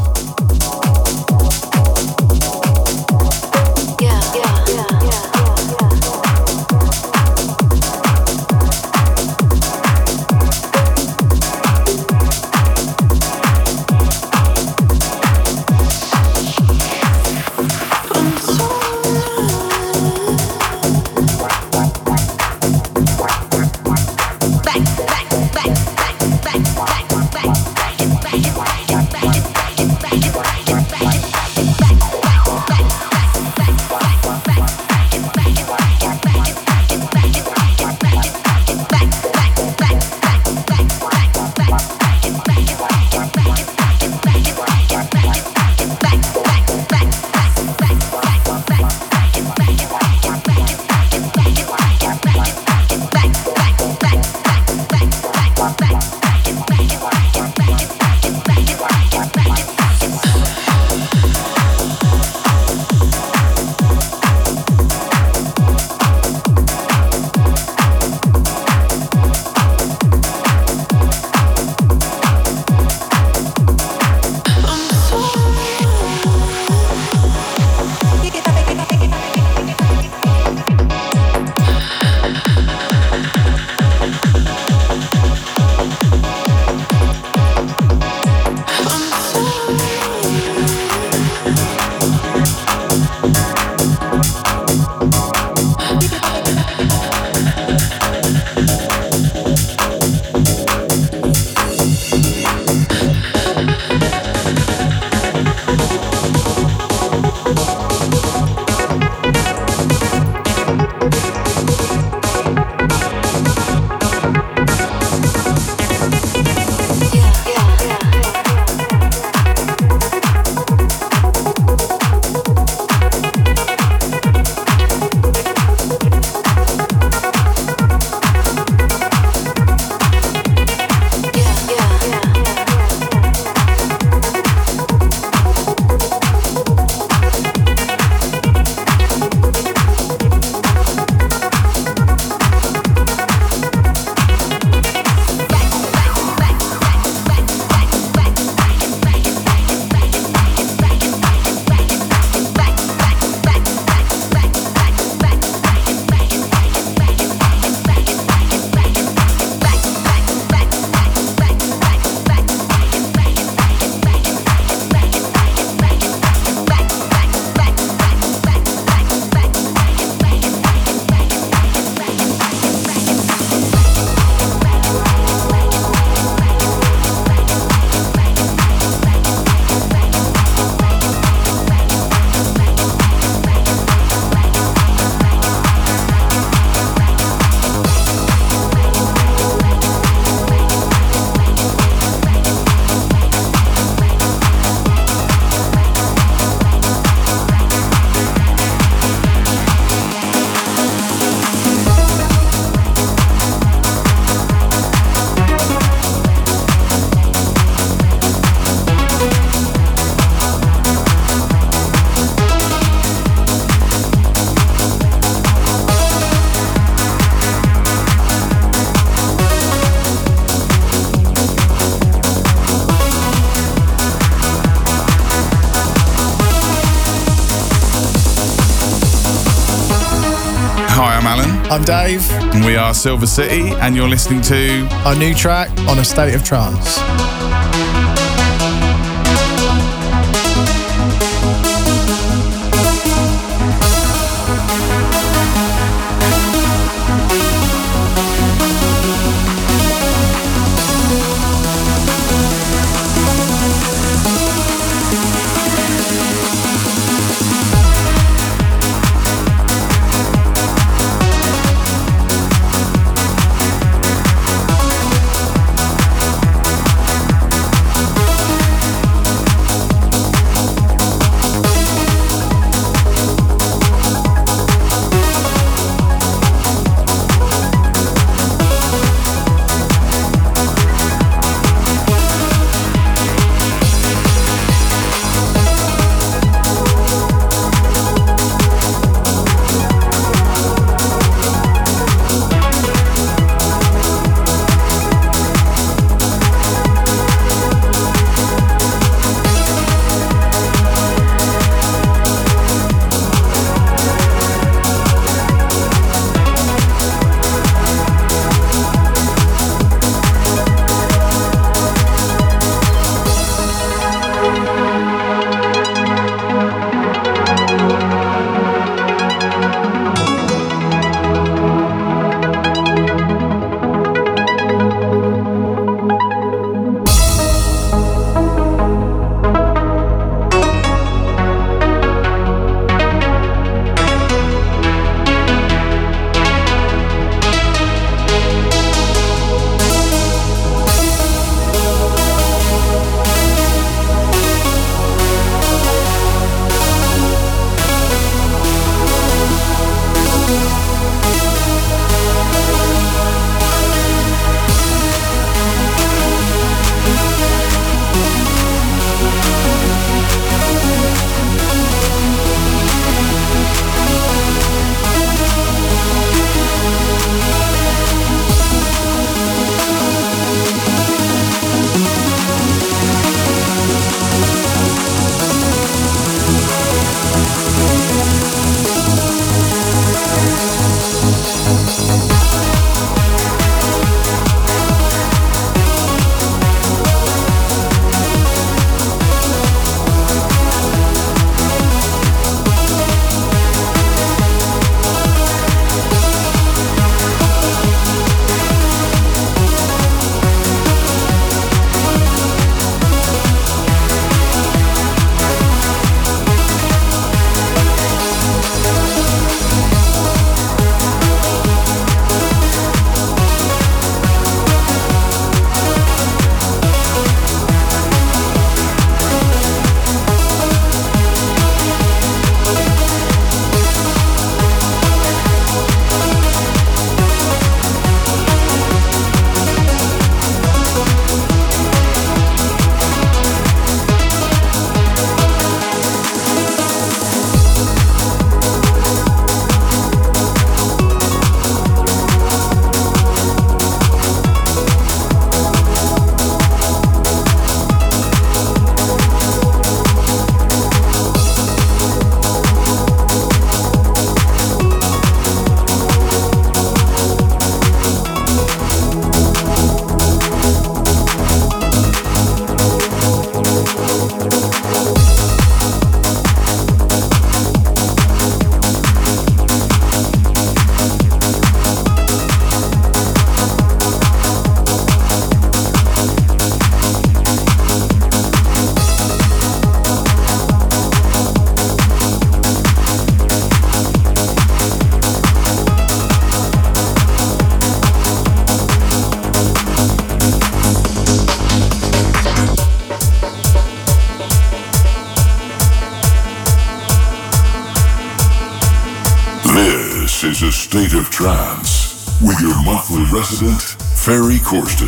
I'm Dave. And we are Silver City, and you're listening to our new track on A State of Trance. This is A State of Trance with your monthly resident, Ferry Corsten.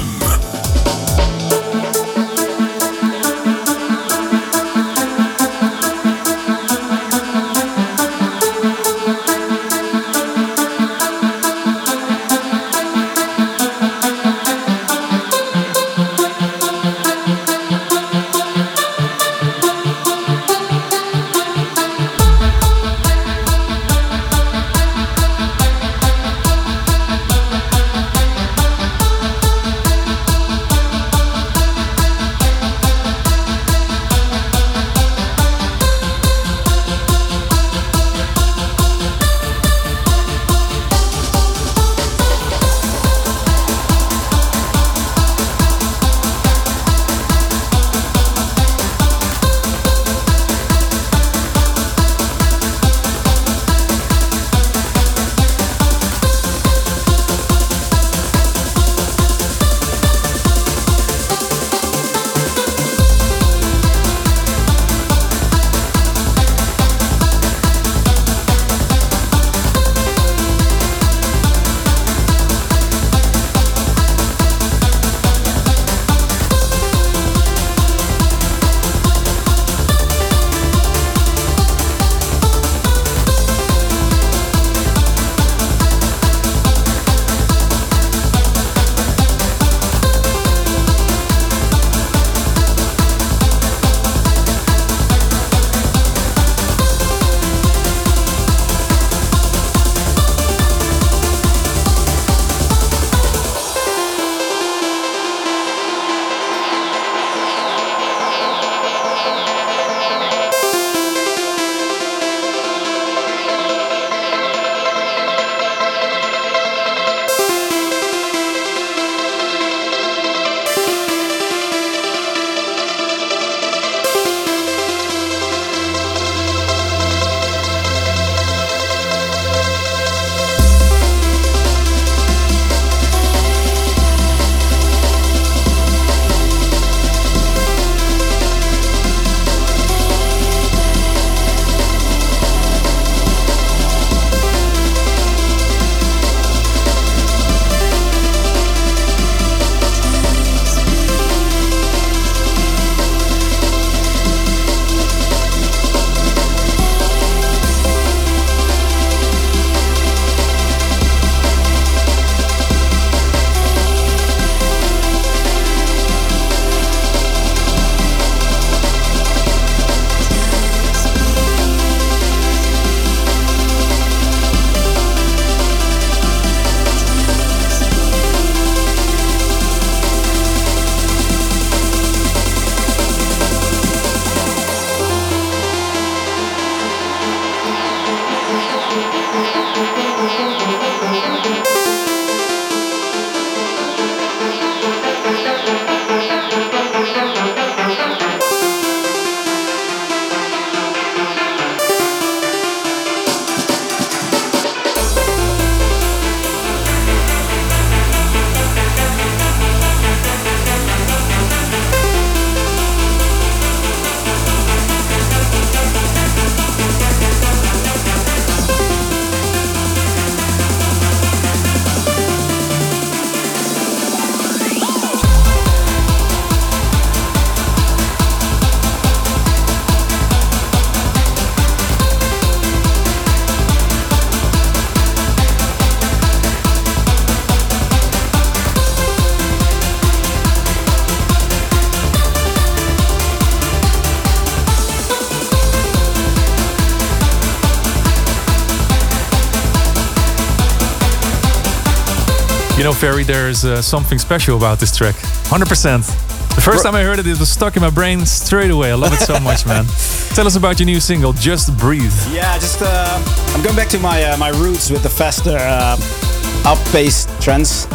You know, Ferry, there's uh, something special about this track. one hundred percent. The first time I heard it, it was stuck in my brain straight away. I love it so much, man. Tell us about your new single, Just Breathe. Yeah, just uh, I'm going back to my uh, my roots with the faster, uh, up-paced trance.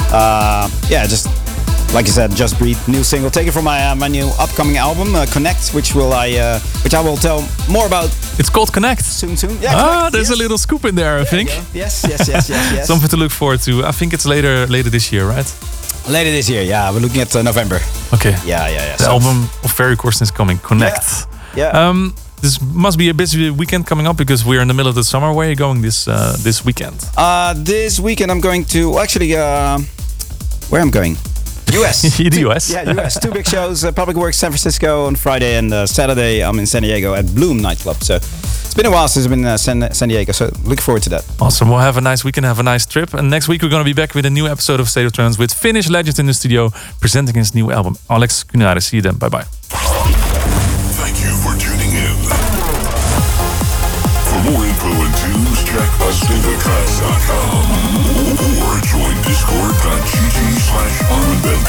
Uh, yeah, just like you said, Just Breathe, new single. Take it from my uh, my new upcoming album, uh, Connect, which will I uh, which I will tell more about. It's called Connect. Soon, soon. Yeah, ah, Connect, there's yes. a little scoop in there, I think. Yes, yes, yes, yes, yes. Something to look forward to. I think it's later later this year, right? Later this year, yeah. We're looking at uh, November. Okay. Yeah, yeah, yeah. The so album of Ferry Corsten is coming, Connect. Yeah. yeah. Um, this must be a busy weekend coming up because we're in the middle of the summer. Where are you going this uh, this weekend? Uh, this weekend I'm going to actually uh, where I'm going. U S. The U S. Yeah, U S. Two big shows. Uh, Public Works San Francisco on Friday, and uh, Saturday I'm in San Diego at Bloom nightclub. So it's been a while since I've been in uh, San, San Diego. So looking forward to that. Awesome. Well, have a nice weekend. Have a nice trip. And next week we're going to be back with a new episode of State of Trance with Finnish legend in the studio presenting his new album, Alex Kunaris. See you then. Bye bye. Thank you for tuning in. For more info and tunes, check a state of trance dot com or join discord dot g g slash armin